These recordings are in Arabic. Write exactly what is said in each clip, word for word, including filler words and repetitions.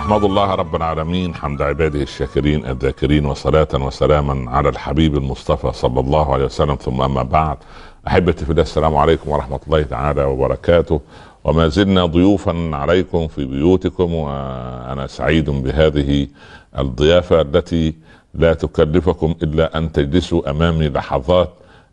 أحمد الله رب العالمين حمد عباده الشاكرين الذاكرين، وصلاة وسلاما على الحبيب المصطفى صلى الله عليه وسلم، ثم أما بعد. أحبتي في الله، السلام عليكم ورحمة الله تعالى وبركاته. وما زلنا ضيوفا عليكم في بيوتكم، وأنا سعيد بهذه الضيافة التي لا تكلفكم إلا أن تجلسوا أمامي لحظات،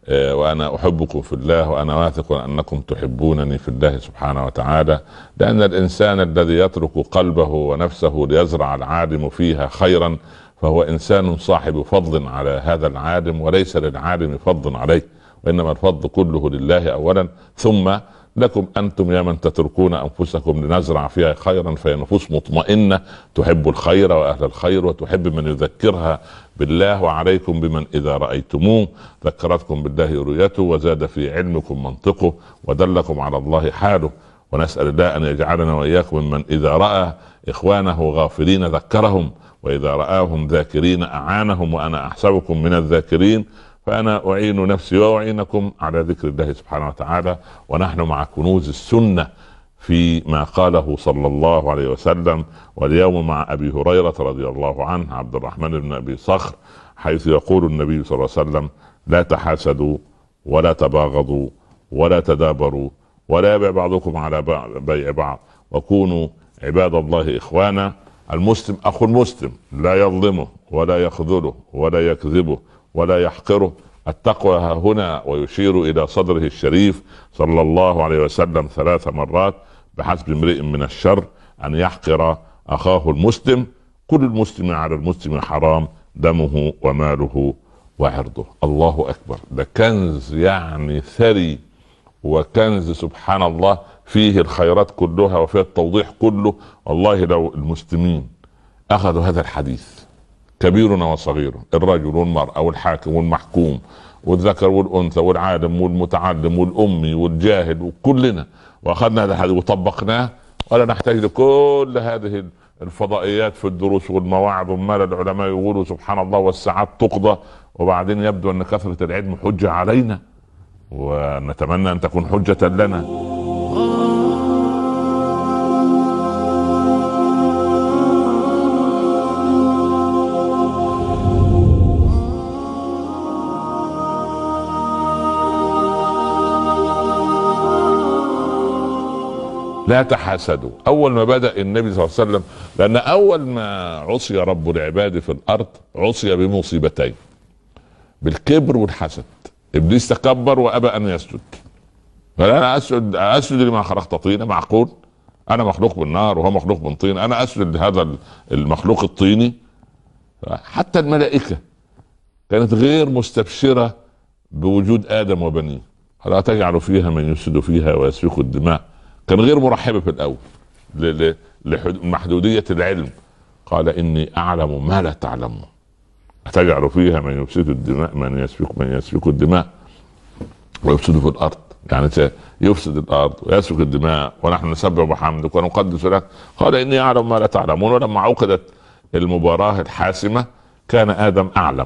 وأنا أحبكم في الله، وأنا واثق أنكم تحبونني في الله سبحانه وتعالى، لأن الإنسان الذي يترك قلبه ونفسه ليزرع العالم فيها خيرا فهو إنسان صاحب فضل على هذا العالم، وليس للعالم فضل عليه، وإنما الفضل كله لله أولا، ثم لكم أنتم يا من تتركون أنفسكم لنزرع فيها خيرا، فهي نفوس مطمئنة تحب الخير وأهل الخير، وتحب من يذكرها بالله. وعليكم بمن إذا رأيتموه ذكرتكم بالله رؤيته، وزاد في علمكم منطقه، ودلكم على الله حاله. ونسأل الله أن يجعلنا وإياكم ممن إذا رأى إخوانه غافلين ذكرهم، وإذا رآهم ذاكرين أعانهم، وأنا أحسبكم من الذاكرين. فأنا أعين نفسي وأعينكم على ذكر الله سبحانه وتعالى، ونحن مع كنوز السنة في ما قاله صلى الله عليه وسلم. واليوم مع أبي هريرة رضي الله عنه، عبد الرحمن بن أبي صخر، حيث يقول النبي صلى الله عليه وسلم: لا تحاسدوا ولا تباغضوا ولا تدابروا ولا يبيع بعضكم على بيع بعض، وكونوا عباد الله إخوانا. المسلم أخو المسلم، لا يظلمه ولا يخذله ولا يكذبه ولا يحقره. التقوى ها هنا، ويشير إلى صدره الشريف صلى الله عليه وسلم ثلاث مرات: بحسب امرئ من الشر أن يحقر أخاه المسلم، كل المسلم على المسلم حرام دمه وماله وعرضه. الله أكبر، ده كنز يعني ثري، وكنز سبحان الله فيه الخيرات كلها وفيه التوضيح كله. والله لو المسلمين أخذوا هذا الحديث، كبيرنا وصغيرنا، الرجل والمرأة والحاكم والمحكوم والذكر والأنثى والعالم والمتعلم والأمي والجاهل وكلنا، وأخذنا هذا الحديث وطبقناه، ولا نحتاج لكل هذه الفضائيات في الدروس والمواعظ، وما العلماء يقولوا سبحان الله والساعات تقضى. وبعدين يبدو أن كثرة العلم حجة علينا، ونتمنى أن تكون حجة لنا. لا تحاسدوا. اول ما بدأ النبي صلى الله عليه وسلم، لان اول ما عصي رب العباد في الارض عصي بمصيبتين: بالكبر والحسد. ابليس تكبر وابى ان يسجد، قال: انا اسجد اسجد لما خلقت طينا. معقول انا مخلوق بالنار وهو مخلوق من طين، انا اسجد لهذا المخلوق الطيني؟ حتى الملائكة كانت غير مستبشرة بوجود ادم وبنيه. لا تجعل فيها من يفسد فيها ويسفك الدماء. كان غير مرحبة في الأول لمحدودية العلم. قال: إني أعلم ما لا تعلمون. أتجعل فيها من يفسد الدماء من يسفك من يسفك الدماء ويفسد في الأرض، يعني يفسد الأرض ويسفك الدماء، ونحن نسبح بحمدك ونقدس لك. قال: إني أعلم ما لا تعلمون. ولما عقدت المباراة الحاسمة كان آدم أعلم.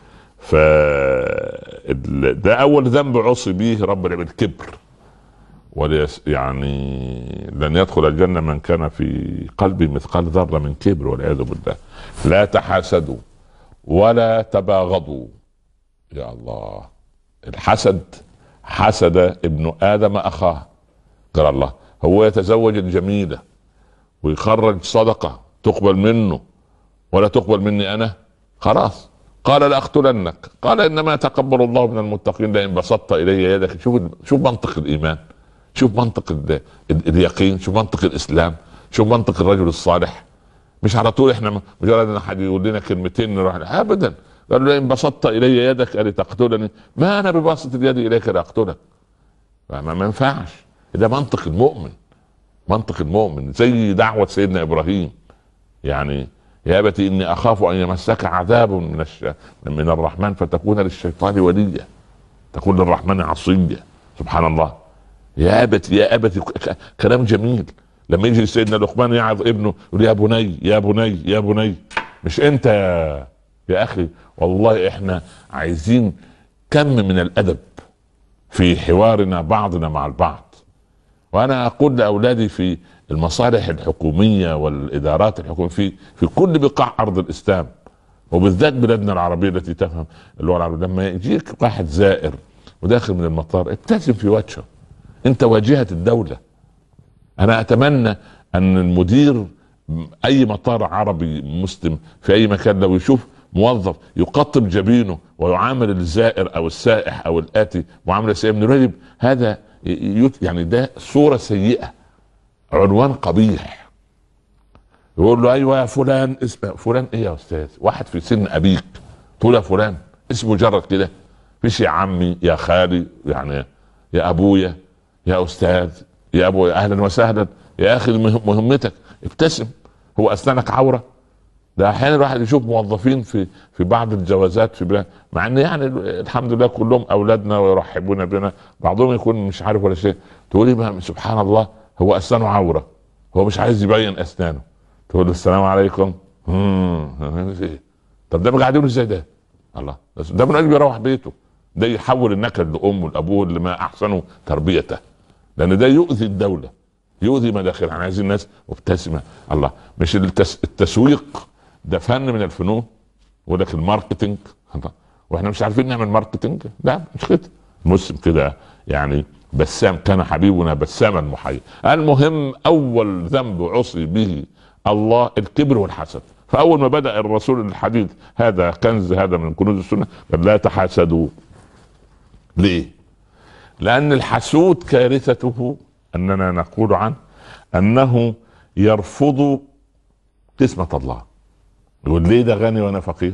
فده أول ذنب عصي به رب العباد، الكبر. وليس يعني لن يدخل الجنة من كان في قلبه مثقال ذرة من كبر، والعياذ بالله. لا تحاسدوا ولا تباغضوا. يا الله، الحسد حسد ابن آدم أخاه. قال الله: هو يتزوج الجميلة ويخرج صدقة تقبل منه ولا تقبل مني أنا؟ خلاص. قال: لأقتلنك. قال: إنما يتقبل الله من المتقين لئن بسطت إلي يدك. شوف شوف منطق الإيمان، شوف منطق ال... اليقين، شوف منطق الاسلام، شوف منطق الرجل الصالح. مش على طول احنا مجرد ان حد يقول لنا كلمتين نروح ابدا. قال له: ان بسطت الي يدك لتقتلني ما انا بباسط اليد اليك لاقتلك. ما, ما ينفعش. ده منطق المؤمن، منطق المؤمن. زي دعوة سيدنا ابراهيم، يعني: يا ابتي اني اخاف ان يمسك عذاب من الش... من الرحمن فتكون للشيطان وليا، تكون للرحمن عصيا. سبحان الله. يا أبت يا أبت كلام جميل. لما يجي سيدنا لقمان يعظ ابنه يقول: يا بني يا بني يا بني. مش انت يا, يا اخي. والله احنا عايزين كم من الادب في حوارنا بعضنا مع البعض. وانا اقول لاولادي في المصالح الحكوميه والادارات الحكوميه في في كل بقاع ارض الاسلام، وبالذات بلادنا العربيه التي تفهم اللغه العربيه. لما يجيك واحد زائر وداخل من المطار ابتسم في وجهه، انت واجهه الدوله. انا اتمنى ان المدير اي مطار عربي مسلم في اي مكان لو يشوف موظف يقطب جبينه ويعامل الزائر او السائح او الاتي معامله سيئه من الرجل، هذا يعني ده صوره سيئه، عنوان قبيح. يقول له ايوه يا فلان، اسمه فلان ايه يا استاذ؟ واحد في سن ابيك تقول يا فلان؟ اسمه مجرد كده، فيش يا عمي يا خالي يعني يا ابويا يا استاذ يا ابويا اهلا وسهلا يا اخي مهمتك ابتسم. هو اسنانك عوره؟ ده احيانا الواحد يشوف موظفين في في بعض الجوازات في بلاد، مع ان يعني الحمد لله كلهم اولادنا ويرحبون بنا، بعضهم يكون مش عارف ولا شيء، تقولي بقى سبحان الله هو اسنانه عوره، هو مش عايز يبين اسنانه، تقول له السلام عليكم. امم طب ده قاعد يقول ازاي ده؟ الله، ده من اجل يروح بيته، ده يحول النكد لامه لابوه اللي ما احسنوا تربيته، لان ده يؤذي الدوله، يؤذي مداخلها. احنا عايزين الناس مبتسمه. الله، مش التس... التسويق ده فن من الفنون، ولك الماركتينج واحنا مش عارفين نعمل ماركتينج؟ لا مش كده. المسلم كده يعني بسام، كان حبيبنا بساما محيا. المهم اول ذنب عصي به الله الكبر والحسد. فاول ما بدا الرسول الحديث، هذا كنز، هذا من كنوز السنه، قال لا تحاسدوا. ليه؟ لان الحسود كارثته اننا نقول عنه انه يرفض قسمه الله. يقول ليه ده غني وانا فقير؟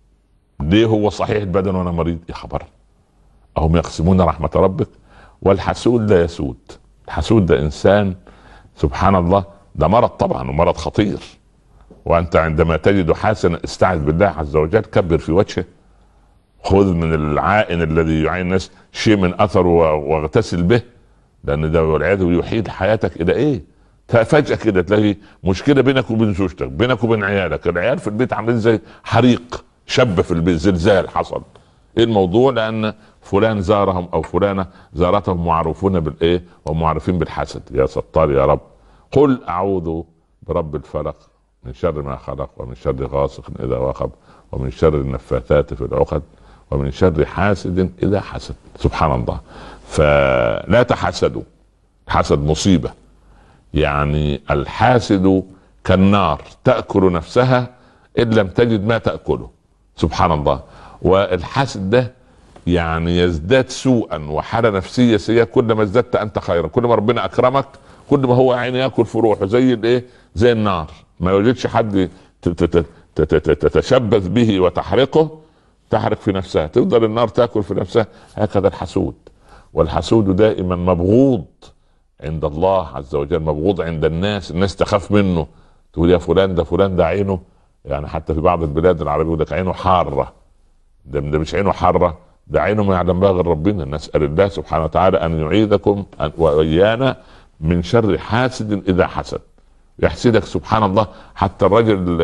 ليه هو صحيح البدن وانا مريض؟ يا خبر، اهم يقسمون رحمه ربك؟ والحسود لا يسود. الحسود ده انسان سبحان الله، ده مرض طبعا ومرض خطير. وانت عندما تجد حسنا استعذ بالله عز وجل، كبر في وجهه، خذ من العائن الذي يعين الناس شيء من اثره واغتسل به، لان ده والعياذ يحيل حياتك الى ايه؟ فجأة كده تلاقي مشكلة بينك وبين زوجتك، بينك وبين عيالك، العيال في البيت عاملين زي حريق، شب في البيت، زلزال حصل. ايه الموضوع؟ لان فلان زارهم او فلانة زارتهم معروفون بالايه ومعروفين بالحسد. يا ستار يا رب. قل اعوذ برب الفلق من شر ما خلق، ومن شر غاسق اذا وقب، ومن شر النفاثات في العقد، ومن شر حاسد اذا حسد. سبحان الله. فلا تحسدوا، الحسد مصيبة. يعني الحاسد كالنار تأكل نفسها إن لم تجد ما تأكله. سبحان الله. والحاسد ده يعني يزداد سوءا وحالة نفسية سيئة كل ما ازددت أنت خيرا. كل ما ربنا أكرمك كل ما هو عين يأكل في روحه زي الايه، زي النار، ما يوجدش حد تتشبث به وتحرقه، تحرق في نفسها، تفضل النار تأكل في نفسها. هكذا الحسود. والحسود دائما مبغوض عند الله عز وجل، مبغوض عند الناس، الناس تخاف منه. تقول يا فلان ده فلان ده عينه، يعني حتى في بعض البلاد العربية يقول لك عينه حارة. ده, ده مش عينه حارة، ده عينه ما يعلم بها غير ربنا. نسأل الله سبحانه وتعالى أن يعيذكم وإيانا من شر حاسد إذا حسد. يحسدك سبحان الله. حتى الرجل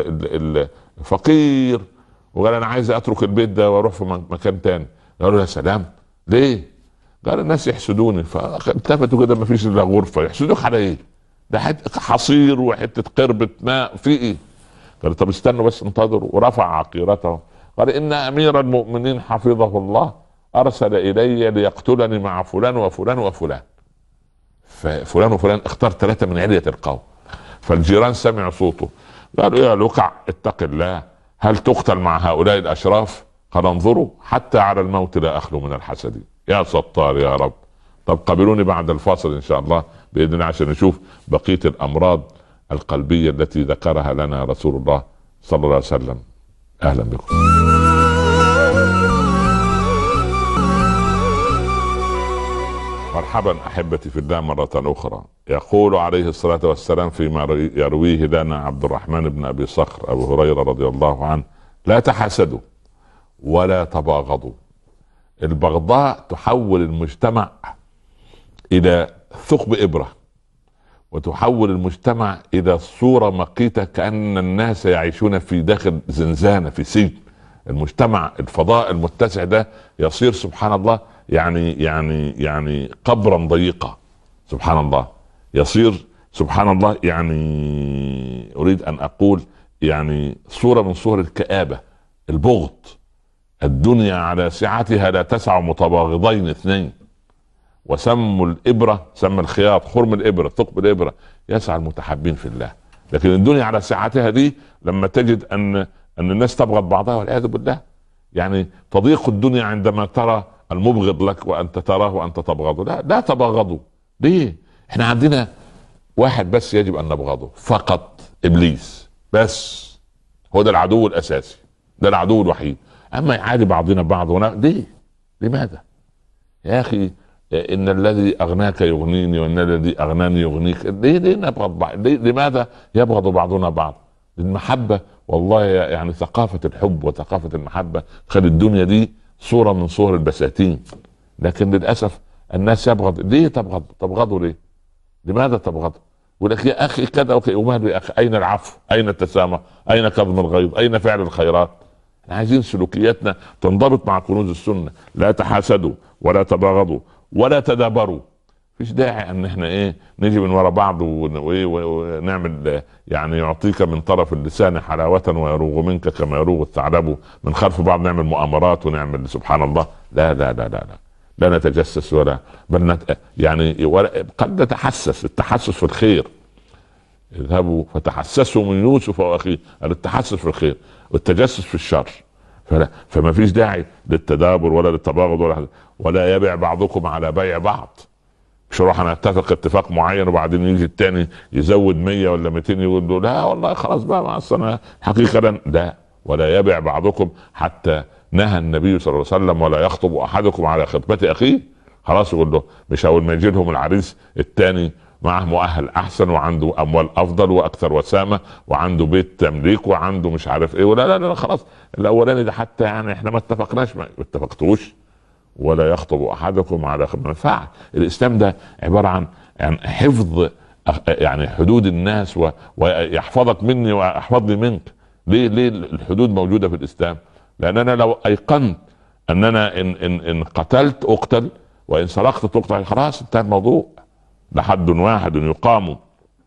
الفقير وقال أنا عايز أترك البيت ده وأروح في مكان تاني، قالوا يا سلام ليه؟ قال الناس يحسدوني. فالتفتوا كده ما فيش الا غرفه، يحسدوك على ايه؟ ده حته حصير وحته قربة ماء في ايه؟ قال طب استنوا بس انتظروا. ورفع عقيرته قال ان امير المؤمنين حفظه الله ارسل الي ليقتلني مع فلان وفلان وفلان. ففلان وفلان اختار ثلاثه من علية القوم. فالجيران سمعوا صوته قالوا يا لقع اتق الله، هل تقتل مع هؤلاء الاشراف؟ قال انظروا حتى على الموت لا اخلو من الحسد. يا ستار يا رب. طب قابلوني بعد الفاصل ان شاء الله باذن الله عشان نشوف بقيه الامراض القلبيه التي ذكرها لنا رسول الله صلى الله عليه وسلم. اهلا بكم. مرحبا احبتي في الله مره اخرى. يقول عليه الصلاه والسلام فيما يرويه لنا عبد الرحمن بن ابي صخر ابو هريره رضي الله عنه: لا تحسدوا ولا تباغضوا. البغضاء تحول المجتمع الى ثقب ابره، وتحول المجتمع الى صوره مقيته كأن الناس يعيشون في داخل زنزانه، في سجن. المجتمع الفضاء المتسع ده يصير سبحان الله يعني يعني يعني قبرا ضيقا. سبحان الله. يصير سبحان الله. يعني اريد ان اقول يعني صورة من صور الكآبة، البغض. الدنيا على سعتها لا تسع متباغضين اثنين، وسموا الإبرة، سمى الخياط خرم الإبرة، ثقب الإبرة، يسعى المتحابين في الله. لكن الدنيا على سعتها دي لما تجد أن أن الناس تبغض بعضها والعياذ بالله. يعني تضيق الدنيا عندما ترى المبغض لك وأنت تراه وأنت تبغضه. لا لا تبغضوا. ليه؟ احنا عندنا واحد بس يجب أن نبغضه فقط، إبليس بس. هو ده العدو الأساسي، ده العدو الوحيد. أما يعادي بعضنا بعض ونا... ليه؟ لماذا؟ يا أخي إن الذي أغناك يغنيني وإن الذي أغناني يغنيك. ليه ليه نبغض بعض؟ ليه؟ لماذا يبغض بعضنا بعض؟ المحبة والله يعني ثقافة الحب وثقافة المحبة خلي الدنيا دي صورة من صور البساتين. لكن للأسف الناس يبغض. ليه تبغض؟ تبغضوا ليه؟ لماذا تبغض؟ يقول لك يا أخي كذا أوكي، وماله يا أخي؟ أين العفو؟ أين التسامح؟ أين كظم الغيظ؟ أين فعل الخيرات؟ عايزين سلوكياتنا تنضبط مع كنوز السنة. لا تحاسدوا ولا تباغضوا ولا تدابروا. فيش داعي ان احنا ايه نيجي من ورا بعض ونعمل يعني يعطيك من طرف اللسان حلاوة ويروغ منك كما يروغ الثعلب من خلف بعض، نعمل مؤامرات ونعمل سبحان الله. لا لا لا لا لا, لا نتجسس ولا بل نت يعني ولا قد نتحسس. التحسس في الخير. اذهبوا فتحسسوا من يوسف واخيه. التحسس في الخير والتجسس في الشر. فلا فما فيش داعي للتدابر ولا للتباغض ولا ولا يبيع بعضكم على بيع بعض. مش نروح نتفق اتفاق معين وبعدين يجي التاني يزود مية ولا مئتين يقول له لا والله خلاص بقى مع السنة حقيقة. لا ولا يبيع بعضكم حتى نهى النبي صلى الله عليه وسلم ولا يخطب احدكم على خطبة اخيه. خلاص يقول له مش اول ما يجي لهم العريس التاني معه مؤهل احسن وعنده اموال افضل واكثر وسامه وعنده بيت تمليك وعنده مش عارف ايه ولا لا لا, لا خلاص الاولاني ده حتى يعني احنا ما اتفقناش ما اتفقتوش. ولا يخطب احدكم على منفعه. الاسلام ده عباره عن يعني حفظ يعني حدود الناس و... ويحفظك مني واحفظني منك. ليه ليه الحدود موجوده في الاسلام؟ لان انا لو ايقنت ان انا ان ان, إن قتلت اقتل وان سرقت تقتل خلاص انتهى الموضوع. لحد واحد يقام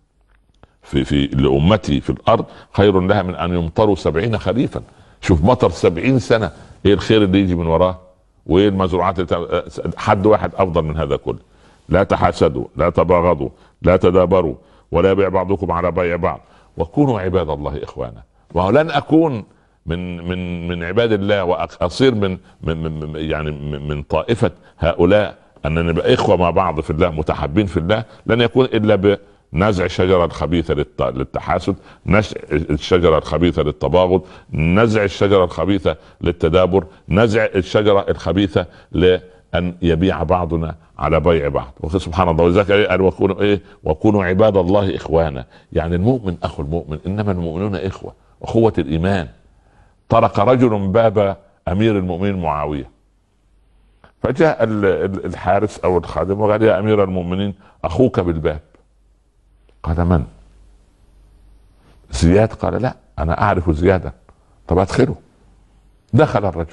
في في لأمتي في الأرض خير لها من أن يمطروا سبعين خريفا. شوف مطر سبعين سنة إيه الخير اللي يجي من وراه وإيه المزروعات. حد واحد أفضل من هذا كله. لا تحاسدوا لا تباغضوا لا تدابروا ولا يبيع بعضكم على بيع بعض وكونوا عباد الله إخوانا. ولن أكون من من من عباد الله وأصير من من, من يعني من طائفة هؤلاء أن نبقى إخوة مع بعض في الله متحابين في الله. لن يكون إلا بنزع الشجرة الخبيثة للتحاسد، نزع الشجرة الخبيثة للتباغض، نزع الشجرة الخبيثة للتدابر، نزع الشجرة الخبيثة لأن يبيع بعضنا على بيع بعض. سبحان الله. وذلك قال وكونوا إيه وكونوا عباد الله إخوانا. يعني المؤمن أخو المؤمن. إنما المؤمنون إخوة. أخوة الإيمان. طرق رجل باب أمير المؤمنين معاوية فجاء الحارس او الخادم وقال يا امير المؤمنين اخوك بالباب. قال من؟ زياد. قال لا انا اعرف زيادا. طب ادخله. دخل الرجل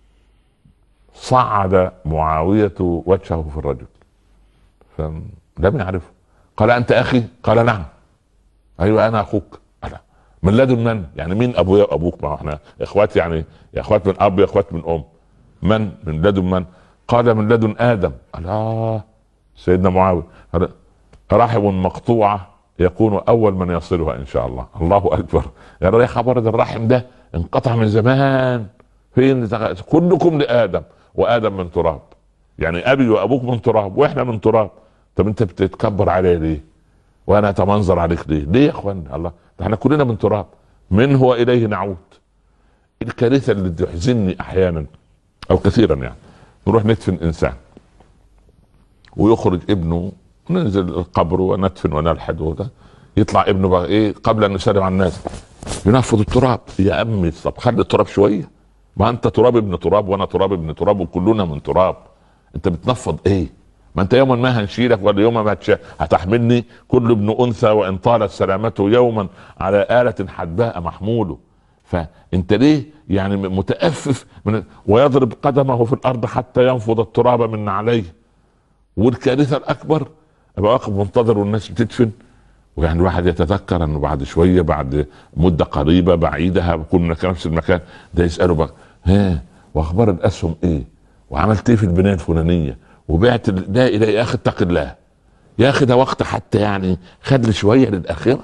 صعد معاوية وجهه في الرجل فلم يعرفه. قال انت اخي؟ قال نعم. ايوه انا اخوك. قال من لدن من؟ يعني مين ابويا وابوك؟ ما احنا اخوات يعني يا اخوات من اب يا اخوات من ام. من من لدن من؟ قال من لدن ادم. الله. سيدنا معاوية رحم مقطوعة يكون اول من يصلها ان شاء الله. الله اكبر. يعني يا خبر الرحم ده انقطع من زمان. فين؟ كلكم لادم وادم من تراب. يعني ابي وابوك من تراب واحنا من تراب. طب انت بتتكبر عليه ليه؟ وانا اتمنظر عليك ليه؟ ليه يا اخوان؟ الله ده احنا كلنا من تراب منه واليه نعود. الكارثة اللي تحزنني احيانا او كثيرا يعني نروح ندفن انسان ويخرج ابنه ننزل القبر وندفن ونلحد وده يطلع ابنه بقى ايه قبل ان نسلم على الناس ينفض التراب. يا امي طب خلي التراب شويه. ما انت تراب ابن تراب وانا تراب ابن تراب وكلنا من تراب. انت بتنفض ايه؟ ما انت يوما ما هنشيلك ولا يوما ما هتحملني. كل ابن انثى وان طالت سلامته يوما على آلة حدباء محموله. فانت ليه يعني متأفف من ويضرب قدمه في الارض حتى ينفض التراب من عليه. والكارثة الاكبر ابقى واقف منتظر والناس بتدفن ويعني الواحد يتذكر انه بعد شويه، بعد مده قريبه بعيده، كنا في نفس المكان ده يساله بقى: ها واخبار الاسهم ايه؟ وعملت ايه في البنايه الفلانيه؟ وبعت ده الى يا اخي اتق الله يا اخي، ده وقت حتى يعني خد لي شويه للاخره.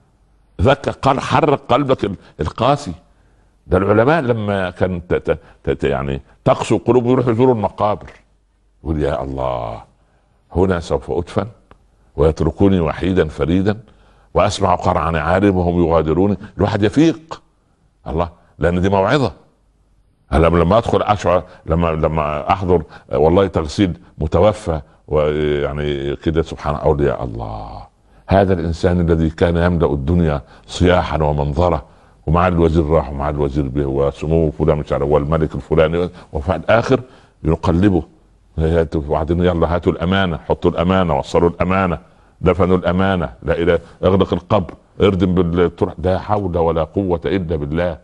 ذكر قال حرك قلبك القاسي. ده العلماء لما كان يعني تقسو قلوب يروحوا يزوروا المقابر، يقول يا الله هنا سوف ادفن ويتركوني وحيدا فريدا واسمع قرع نعالهم وهم يغادروني. الواحد يفيق الله، لان دي موعظه. لما لما ادخل اشعر، لما لما احضر والله تغسيل متوفى ويعني كده سبحان اقول يا الله، هذا الانسان الذي كان يملا الدنيا صياحا ومنظره، ومع الوزير راح ومع الوزير به وسموه فلان مش عارف والملك الفلاني، وفي الاخر يقلبه وبعدين يلا هاتوا الامانه، حطوا الامانه، وصلوا الامانه، دفنوا الامانه، لا اله، اغلق القبر، اردم بالترح. لا حول ولا قوه الا بالله.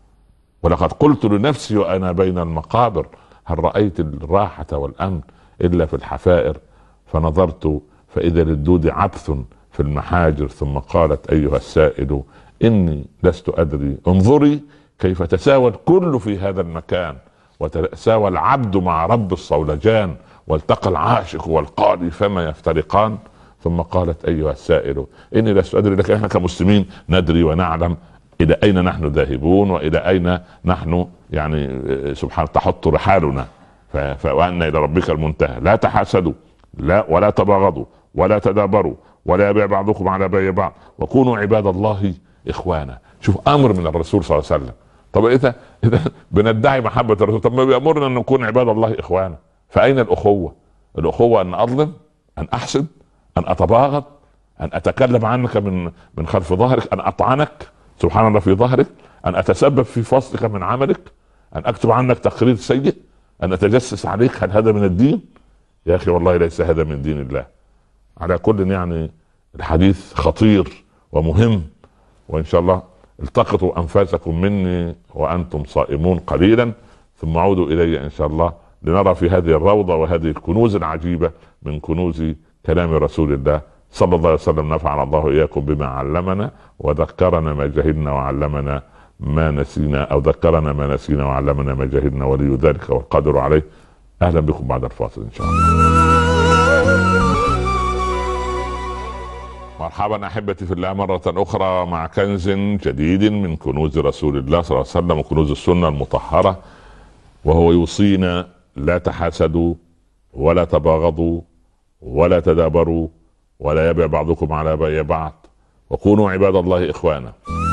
ولقد قلت لنفسي وانا بين المقابر: هل رايت الراحه والامن الا في الحفائر؟ فنظرت فاذا للدود عبث في المحاجر، ثم قالت ايها السائل اني لست ادري، انظري كيف تساوى الكل في هذا المكان، وتساوى العبد مع رب الصولجان، والتقى العاشق والقاضي فما يفترقان. ثم قالت ايها السائل اني لست ادري، لكن احنا كمسلمين ندري ونعلم الى اين نحن ذاهبون والى اين نحن يعني سبحان تحط رحالنا. وان الى ربك المنتهى. لا تحاسدوا، لا ولا تباغضوا ولا تدابروا ولا يبيع بعضكم على بيع بعض، وكونوا عباد الله اخوانا. شوف امر من الرسول صلى الله عليه وسلم. طب اذا اذا بندعي محبه الرسول، طب ما بيامرنا ان نكون عباد الله اخوانا، فاين الاخوه؟ الاخوه ان اظلم، ان احسد، ان اتباغض، ان اتكلم عنك من من خلف ظهرك، ان اطعنك سبحان الله في ظهرك، ان اتسبب في فصلك من عملك، ان اكتب عنك تقرير سيء، ان اتجسس عليك. هل هذا من الدين؟ يا اخي والله ليس هذا من دين الله. على كل يعني الحديث خطير ومهم، وان شاء الله التقطوا انفاسكم مني وانتم صائمون قليلا، ثم عودوا الي ان شاء الله لنرى في هذه الروضه وهذه الكنوز العجيبه من كنوز كلام رسول الله صلى الله عليه وسلم. نفعنا الله اياكم بما علمنا، وذكرنا ما جهلنا، وعلمنا ما نسينا، او ذكرنا ما نسينا وعلمنا ما جهلنا، ولي ذلك والقادر عليه. اهلا بكم بعد الفاصل ان شاء الله. مرحبا احبتي في الله مره اخرى مع كنز جديد من كنوز رسول الله صلى الله عليه وسلم وكنوز السنه المطهره، وهو يوصينا: لا تحاسدوا ولا تباغضوا ولا تدابروا ولا يبيع بعضكم على بيع بعض، وكونوا عباد الله اخوانا.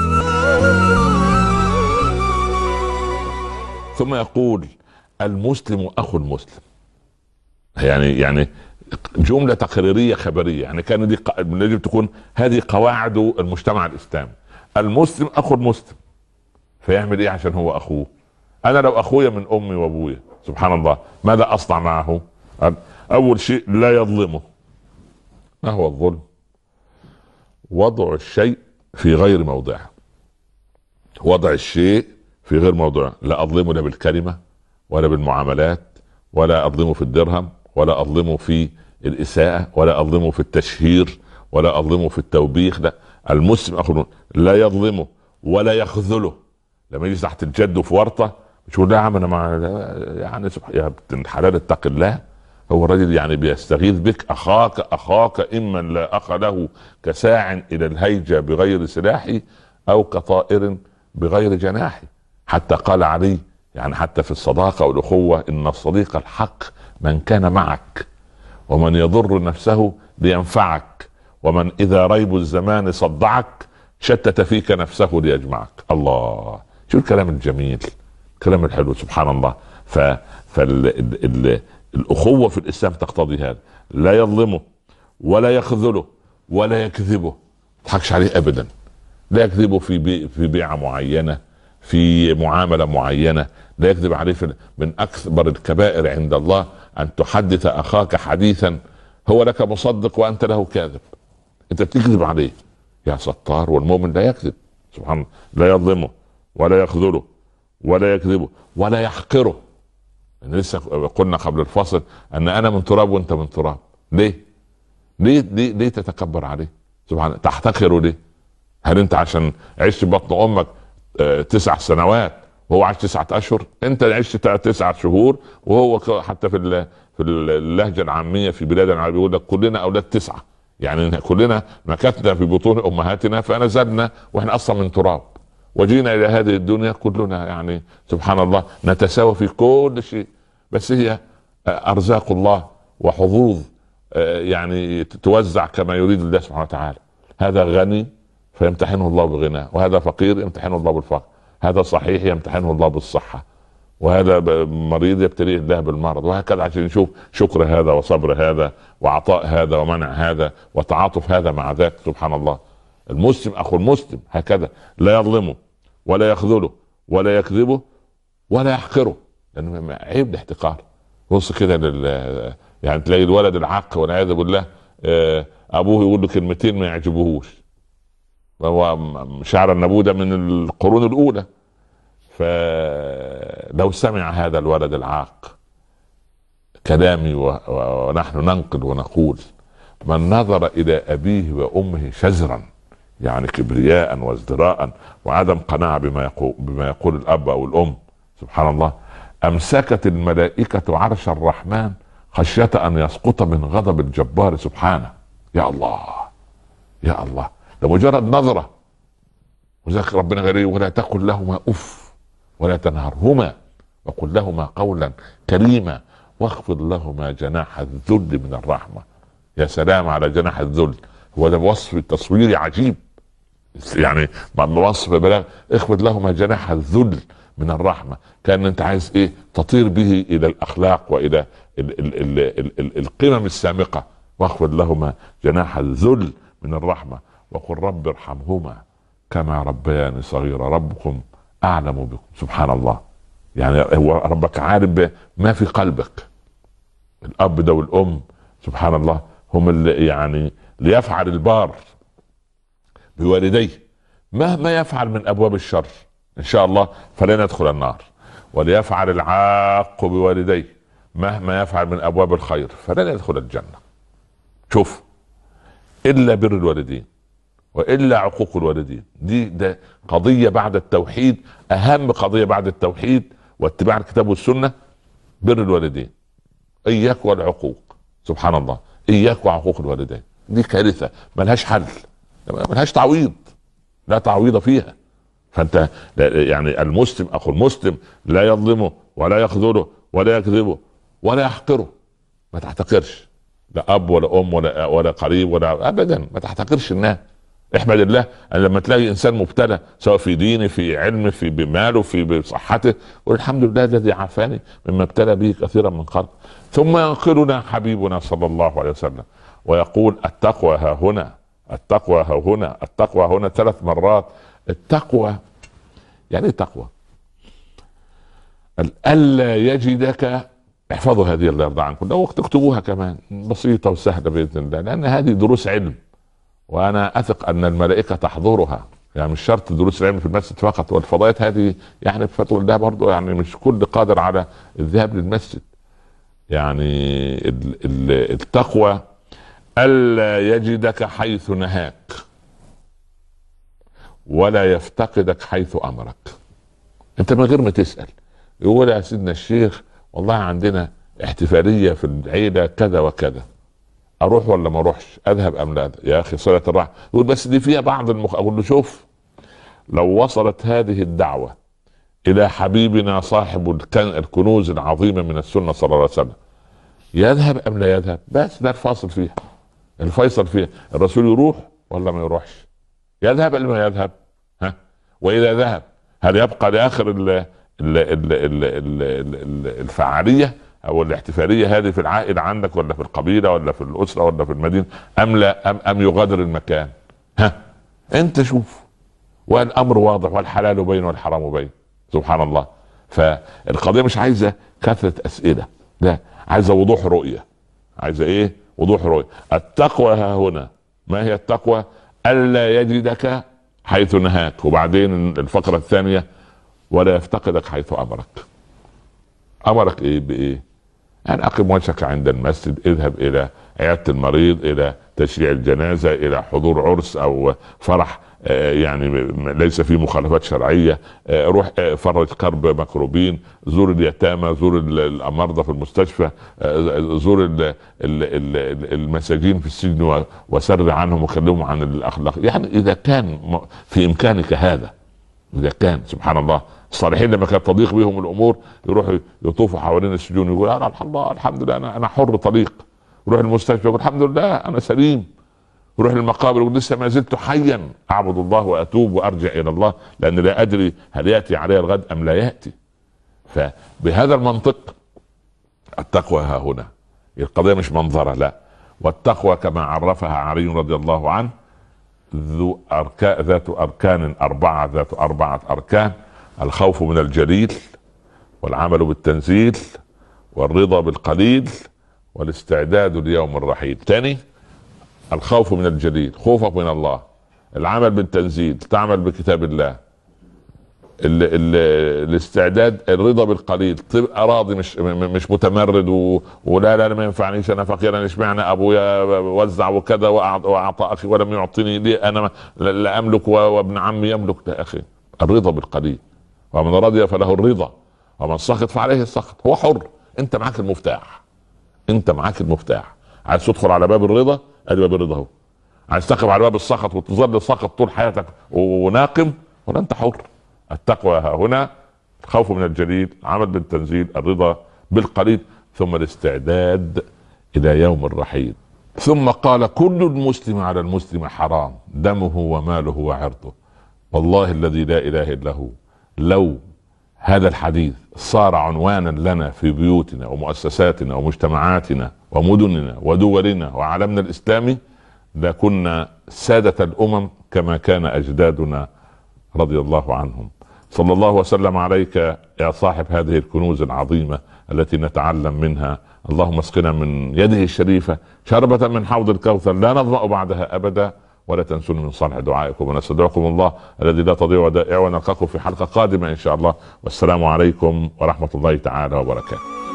ثم يقول: المسلم اخو المسلم. يعني يعني جمله تقريريه خبريه، يعني كان دي يجب تكون هذه قواعد المجتمع الاسلامي. المسلم اخو المسلم، فيعمل ايه عشان هو اخوه؟ انا لو اخويا من امي وابويا سبحان الله، ماذا اصنع معه؟ اول شيء لا يظلمه. ما هو الظلم؟ وضع الشيء في غير موضعه. وضع الشيء في غير موضعه. لا اظلمه لا بالكلمه ولا بالمعاملات، ولا اظلمه في الدرهم، ولا اظلمه في الاساءه، ولا اظلمه في التشهير، ولا اظلمه في التوبيخ. لا، المسلم اخو لا يظلمه ولا يخذله. لما يجي تحت الجد في ورطه مش يقول لا يا عم انا مع يعني يا ابن الحلال اتق الله. هو الرجل يعني بيستغيث بك، اخاك اخاك اما لا اخ له كساع الى الهيجه بغير سلاحي، او كطائر بغير جناحي. حتى قال علي يعني حتى في الصداقه والاخوه: ان الصديق الحق من كان معك، ومن يضر نفسه لينفعك، ومن اذا ريب الزمان صدعك شتت فيك نفسه ليجمعك. الله، شو الكلام الجميل، الكلام الحلو سبحان الله. ف فالاخوه في الاسلام تقتضي هذا: لا يظلمه ولا يخذله ولا يكذبه، تضحكش عليه ابدا. لا يكذبه في بي في بيعه معينه، في معامله معينه. لا يكذب عليه في من اكبر الكبائر عند الله ان تحدث اخاك حديثا هو لك مصدق وانت له كاذب. انت بتكذب عليه يا ستار. والمؤمن لا يكذب سبحان الله. لا يظلمه ولا يخذله ولا يكذبه ولا يحقره. يعني لسه قلنا قبل الفصل ان انا من تراب وانت من تراب. ليه؟ ليه ليه, ليه تتكبر عليه؟ سبحان، تحتقره ليه؟ هل انت عشان عشت بطن امك اه تسع سنوات وهو عاش تسعة اشهر؟ انت عشت تسعة شهور وهو حتى في في اللهجه العاميه في بلاد العرب يقول لك كلنا اولاد تسعه، يعني كلنا مكثنا في بطون امهاتنا فنزلنا واحنا اصلا من تراب وجينا الى هذه الدنيا كلنا يعني سبحان الله نتساوى في كل شيء، بس هي ارزاق الله وحظوظ يعني توزع كما يريد الله سبحانه وتعالى. هذا غني فيمتحنه الله بغناه، وهذا فقير يمتحنه الله بالفقر، هذا صحيح يمتحنه الله بالصحة، وهذا مريض يبتليه الله بالمرض، وهكذا عشان نشوف شكر هذا وصبر هذا وعطاء هذا ومنع هذا وتعاطف هذا مع ذاك. سبحان الله. المسلم اخو المسلم هكذا لا يظلمه ولا يخذله ولا يكذبه ولا يحقره، لأنه يعني عيب الاحتقار. بص كده لل يعني تلاقي الولد العاق والعياذ بالله ابوه يقول له كلمتين ما يعجبوهوش، هو شعر النبوة ده من القرون الاولى، فلو سمع هذا الولد العاق كلامي ونحن ننقل ونقول من نظر الى ابيه وامه شزرا، يعني كبرياء وازدراء وعدم قناعة بما يقول, بما يقول الاب او الام، سبحان الله، امسكت الملائكة عرش الرحمن خشية ان يسقط من غضب الجبار سبحانه. يا الله يا الله، ده مجرد نظرة. وذلك ربنا قال ولا تقل لهما اف ولا تنهرهما وقل لهما قولا كريما واخفض لهما جناح الذل من الرحمة. يا سلام على جناح الذل، هو ده وصف تصويري عجيب، يعني وصف بلاغ. اخفض لهما جناح الذل من الرحمة، كان انت عايز ايه؟ تطير به الى الاخلاق والى ال ال ال ال ال القمم السامقة. واخفض لهما جناح الذل من الرحمة وقل رب ارحمهما كما ربياني صغيرا ربكم اعلم بكم. سبحان الله، يعني هو ربك عارف ما في قلبك. الاب ده والام سبحان الله هم اللي يعني ليفعل البار بوالديه مهما يفعل من ابواب الشر ان شاء الله فلن يدخل النار، وليفعل العاق بوالديه مهما يفعل من ابواب الخير فلن يدخل الجنة. شوف، الا بر الوالدين والا عقوق الوالدين، دي ده قضية بعد التوحيد، اهم قضية بعد التوحيد واتباع الكتاب والسنة. بر الوالدين، اياك والعقوق. سبحان الله، اياك وعقوق الوالدين، دي كارثة ملهاش حل، ملهاش تعويض، لا تعويض فيها. فانت يعني المسلم اخو المسلم لا يظلمه ولا يخذله ولا يكذبه ولا يحقره. ما تحتقرش لا اب ولا ام ولا ولا قريب ولا ابدا، ما تحتقرش الناس. احمد الله ان لما تلاقي انسان مبتلى سواء في دينه في علمه في بماله في بصحته، والحمد لله الذي عافاني مما ابتلى به كثيرا من خلق. ثم ينقلنا حبيبنا صلى الله عليه وسلم ويقول التقوى ها هنا، التقوى ها هنا، التقوى هنا ثلاث مرات. التقوى يعني تقوى الا يجدك، احفظوا هذه الله يرضى عنكم، لو تكتبوها كمان بسيطة وسهلة بإذن الله، لأن هذه دروس علم وأنا أثق أن الملائكة تحضرها. يعني مش شرط دروس العلم في المسجد فقط، والفضائيات هذه يعني بفتوى الله برضو، يعني مش كل قادر على الذهاب للمسجد. يعني التقوى ألا يجدك حيث نهاك ولا يفتقدك حيث أمرك. أنت من غير ما تسأل يقول يا سيدنا الشيخ والله عندنا احتفالية في العيلة كذا وكذا، اروح ولا ما اروحش؟ اذهب ام لا؟ يا اخي صلة الرحم. يقول بس دي فيها بعض المخ... اقول له شوف، لو وصلت هذه الدعوة الى حبيبنا صاحب الكن... الكنوز العظيمة من السنة صلى الله عليه وسلم، يذهب ام لا يذهب؟ بس ده الفاصل فيها، الفيصل فيها الرسول يروح ولا ما يروحش، يذهب ولا ما يذهب. ها، واذا ذهب هل يبقى لاخر ال... ال... ال... ال... ال... الفعالية او الاحتفالية هذه في العائلة عندك ولا في القبيلة ولا في الاسرة ولا في المدينة ام لا، ام, أم يغادر المكان؟ ها، انت شوف، والامر واضح والحلال بين والحرام بين. سبحان الله. فالقضية مش عايزة كثرة اسئلة، لا، عايزة وضوح رؤية. عايزة ايه؟ وضوح رؤية. التقوى ها هنا، ما هي التقوى؟ الا يجدك حيث نهاك. وبعدين الفقرة الثانية ولا يفتقدك حيث امرك. امرك ايه بايه؟ يعني اقم وجهك عند المسجد، اذهب الى عيادة المريض، الى تشييع الجنازة إلى حضور عرس أو فرح يعني ليس فيه مخالفات شرعية، روح فرج كرب مكروبين، زور اليتامى، زور المرضى في المستشفى، زور المساجين في السجن وسر عنهم وكلمهم عن الأخلاق. يعني إذا كان في إمكانك هذا، إذا كان سبحان الله الصالحين لما كانت تضيق بهم الأمور يروحوا يطوفوا حوالين السجون يقول أنا الحمد لله الحمد لله أنا أنا حر طليق. يروح المستشفى يقول الحمد لله أنا سليم. يروح للمقابر يقول لسه ما زلت حيا اعبد الله واتوب وارجع الى الله، لان لا ادري هل ياتي علي الغد ام لا ياتي. فبهذا المنطق التقوى ها هنا، القضيه مش منظره، لا، والتقوى كما عرفها علي رضي الله عنه ذو أركان ذات اركان اربعه ذات اربعه اركان: الخوف من الجليل، والعمل بالتنزيل، والرضا بالقليل، والاستعداد ليوم الرحيل. تاني: الخوف من الجليل، خوفك من الله، العمل بالتنزيل، تعمل بكتاب الله، ال ال الاستعداد، الرضا بالقليل، تبقى راضي مش مش متمرد و... ولا لا ما ينفعنيش انا فقير، انا اشمعنى ابويا وزع وكذا واعطى اخي ولم يعطيني، ليه انا لا املك وابن عمي يملك؟ يا اخي الرضا بالقليل، ومن رضي فله الرضا ومن سخط فعليه السخط. هو حر، انت معاك المفتاح، انت معاك المفتاح. عايز تدخل على باب الرضا، ادي باب الرضا اهو. عايز تقف على باب السخط وتظل ساخط طول حياتك وناقم، ولا انت حر. التقوى ها هنا: الخوف من الجليل، عمل بالتنزيل، الرضا بالقليل، ثم الاستعداد الى يوم الرحيل. ثم قال: كل المسلم على المسلم حرام دمه وماله وعرضه. والله الذي لا اله الا هو، لو هذا الحديث صار عنوانا لنا في بيوتنا ومؤسساتنا ومجتمعاتنا ومدننا ودولنا وعالمنا الإسلامي لكنا سادة الأمم كما كان أجدادنا رضي الله عنهم. صلى الله وسلم عليك يا صاحب هذه الكنوز العظيمة التي نتعلم منها. اللهم اسقنا من يده الشريفة شربة من حوض الكوثر لا نظمأ بعدها أبدا، ولا تنسوني من صالح دعائكم، ونستودعكم الله الذي لا تضيع ودائعه، ونلقاكم في حلقة قادمة إن شاء الله. والسلام عليكم ورحمة الله تعالى وبركاته.